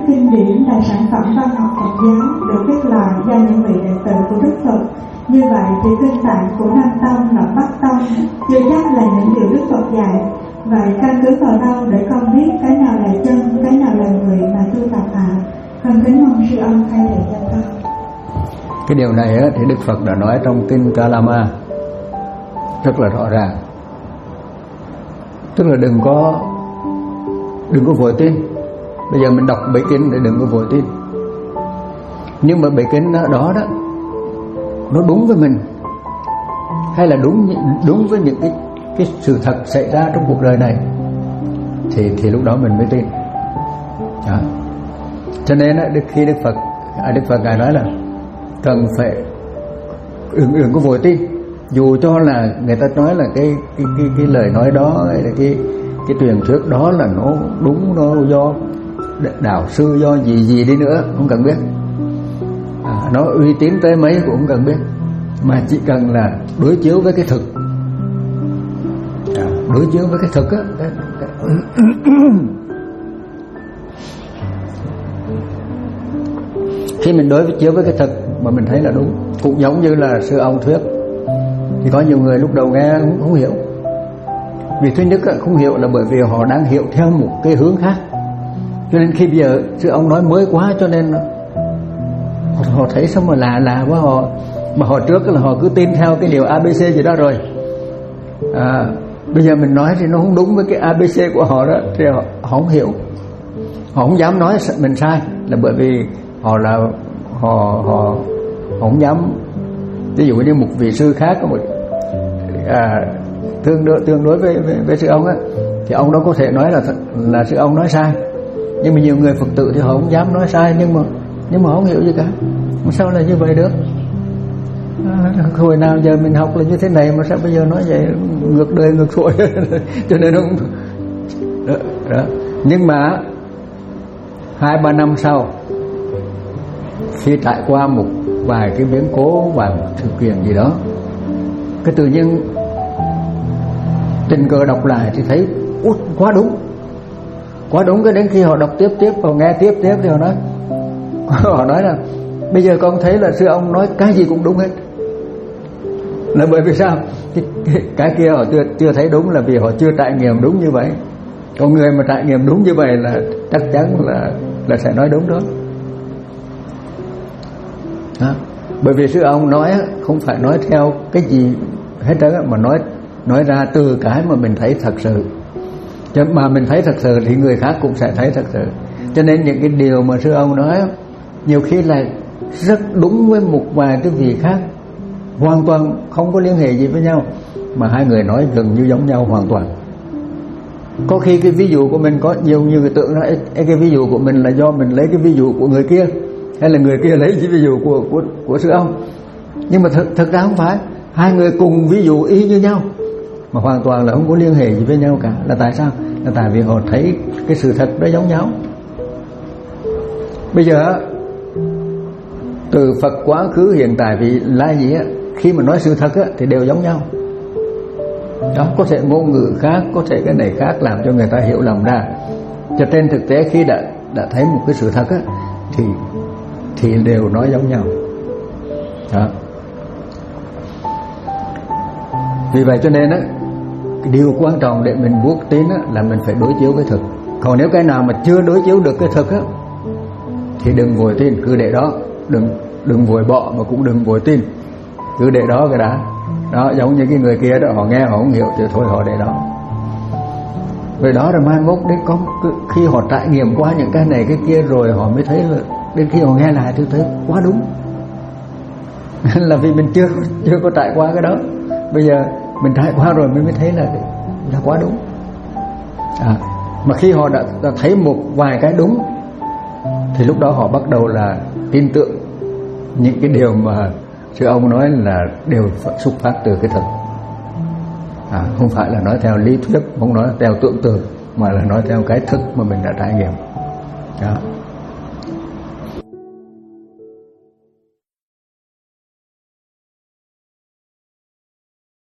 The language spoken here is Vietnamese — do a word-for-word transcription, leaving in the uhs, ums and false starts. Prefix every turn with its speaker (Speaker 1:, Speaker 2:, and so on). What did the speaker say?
Speaker 1: kinh điển là sản phẩm văn học Phật giáo được viết lại do những vị đệ tử của Đức Phật. Như vậy thì kinh tạng của Nam Tông lẫn Bắc Tông chưa chắc là những điều Đức Phật dạy. Vậy căn cứ vào đâu để con biết cái nào là chân, cái nào là người mà tu tập ạ? Con kính mong sư ông khai thị cho con.
Speaker 2: Cái điều này á, thì Đức Phật đã nói trong kinh Kalama rất là rõ ràng. Tức là đừng có đừng có vội tin. Bây giờ mình đọc bảy kinh thì đừng có vội tin. Nhưng mà bảy kinh đó đó nó đúng với mình, hay là đúng đúng với những cái cái sự thật xảy ra trong cuộc đời này, thì thì lúc đó mình mới tin. Đó. Cho nên á, khi Đức Phật à, Đức Phật ngài nói là cần phải đừng đừng có vội tin, dù cho là người ta nói là cái cái cái, cái lời nói đó, hay là cái cái truyền thuyết đó là nó đúng, nó do đạo sư, do gì gì đi nữa không cần biết, à, nó uy tín tới mấy cũng không cần biết, mà chỉ cần là đối chiếu với cái thực, à, đối chiếu với cái thực á. Cái, cái... Khi mình đối chiếu với cái thực mà mình thấy là đúng, cũng giống như là sư ông thuyết, thì có nhiều người lúc đầu nghe không, không hiểu. Vì thứ nhất không hiểu là bởi vì họ đang hiểu theo một cái hướng khác, cho nên khi bây giờ sư ông nói mới quá, cho nên họ, họ thấy sao mà lạ lạ quá, họ mà họ trước là họ cứ tin theo cái điều a bê xê gì đó rồi, à, bây giờ mình nói thì nó không đúng với cái a bê xê của họ đó, thì họ, họ không hiểu, họ không dám nói mình sai, là bởi vì họ là họ họ, họ không dám. Ví dụ như một vị sư khác một à, tương đối tương đối với, với với sư ông á, thì ông đó có thể nói là là sư ông nói sai, nhưng mà nhiều người Phật tử thì họ không dám nói sai, nhưng mà nhưng mà họ không hiểu gì cả. Mà sao là như vậy được? À, hồi nào giờ mình học là như thế này mà sao bây giờ nói vậy, ngược đời ngược xuôi. Cho nên không đó, đó. Nhưng mà hai ba năm sau, khi trải qua một vài cái biến cố, vài một sự kiện gì đó, cái tự nhiên tình cờ đọc lại thì thấy út quá đúng, quá đúng. Cái đến khi họ đọc tiếp tiếp và nghe tiếp tiếp thì họ nói họ nói là bây giờ con thấy là sư ông nói cái gì cũng đúng hết. Là bởi vì sao? Cái, cái, cái kia họ chưa, chưa thấy đúng là vì họ chưa trải nghiệm đúng như vậy. Còn người mà trải nghiệm đúng như vậy là chắc chắn là là sẽ nói đúng đó. Đó. Bởi vì sư ông nói không phải nói theo cái gì hết trơn, mà nói nói ra từ cái mà mình thấy thật sự. Chứ mà mình thấy thật sự thì người khác cũng sẽ thấy thật sự. Cho nên những cái điều mà sư ông nói nhiều khi là rất đúng với một vài cái vị khác, hoàn toàn không có liên hệ gì với nhau, mà hai người nói gần như giống nhau hoàn toàn. Có khi cái ví dụ của mình có nhiều nhiều người tưởng nói cái ví dụ của mình là do mình lấy cái ví dụ của người kia, hay là người kia lấy cái ví dụ của của của sư ông. Nhưng mà thực thực ra không phải, hai người cùng ví dụ y như nhau mà hoàn toàn là không có liên hệ gì với nhau cả. Là tại sao? Là tại vì họ thấy cái sự thật đó giống nhau. Bây giờ từ Phật quá khứ hiện tại vì là gì á, khi mà nói sự thật á thì đều giống nhau. Đó, có thể ngôn ngữ khác, có thể cái này khác làm cho người ta hiểu lầm ra. Cho trên thực tế khi đã đã thấy một cái sự thật á thì thì đều nói giống nhau. Đó. Vì vậy cho nên á, cái điều quan trọng để mình bước tiến á là mình phải đối chiếu với thực. Còn nếu cái nào mà chưa đối chiếu được cái thực á thì đừng vội tin, cứ để đó, đừng đừng vội bỏ mà cũng đừng vội tin, cứ để đó cái đã. Đó, giống như cái người kia đó, họ nghe họ không hiểu thì thôi họ để đó. Vậy đó rồi mai mốt đến có khi họ trải nghiệm qua những cái này cái kia rồi họ mới thấy là, đến khi họ nghe lại thì thấy quá đúng. Là vì mình chưa chưa có trải qua cái đó. Bây giờ mình trải qua rồi mới mới thấy là là quá đúng. À, mà khi họ đã, đã thấy một vài cái đúng thì lúc đó họ bắt đầu là tin tưởng những cái điều mà sư ông nói là đều xuất phát từ cái thực. À, không phải là nói theo lý thuyết, không nói theo tưởng tượng, mà là nói theo cái thực mà mình đã trải nghiệm. Đó.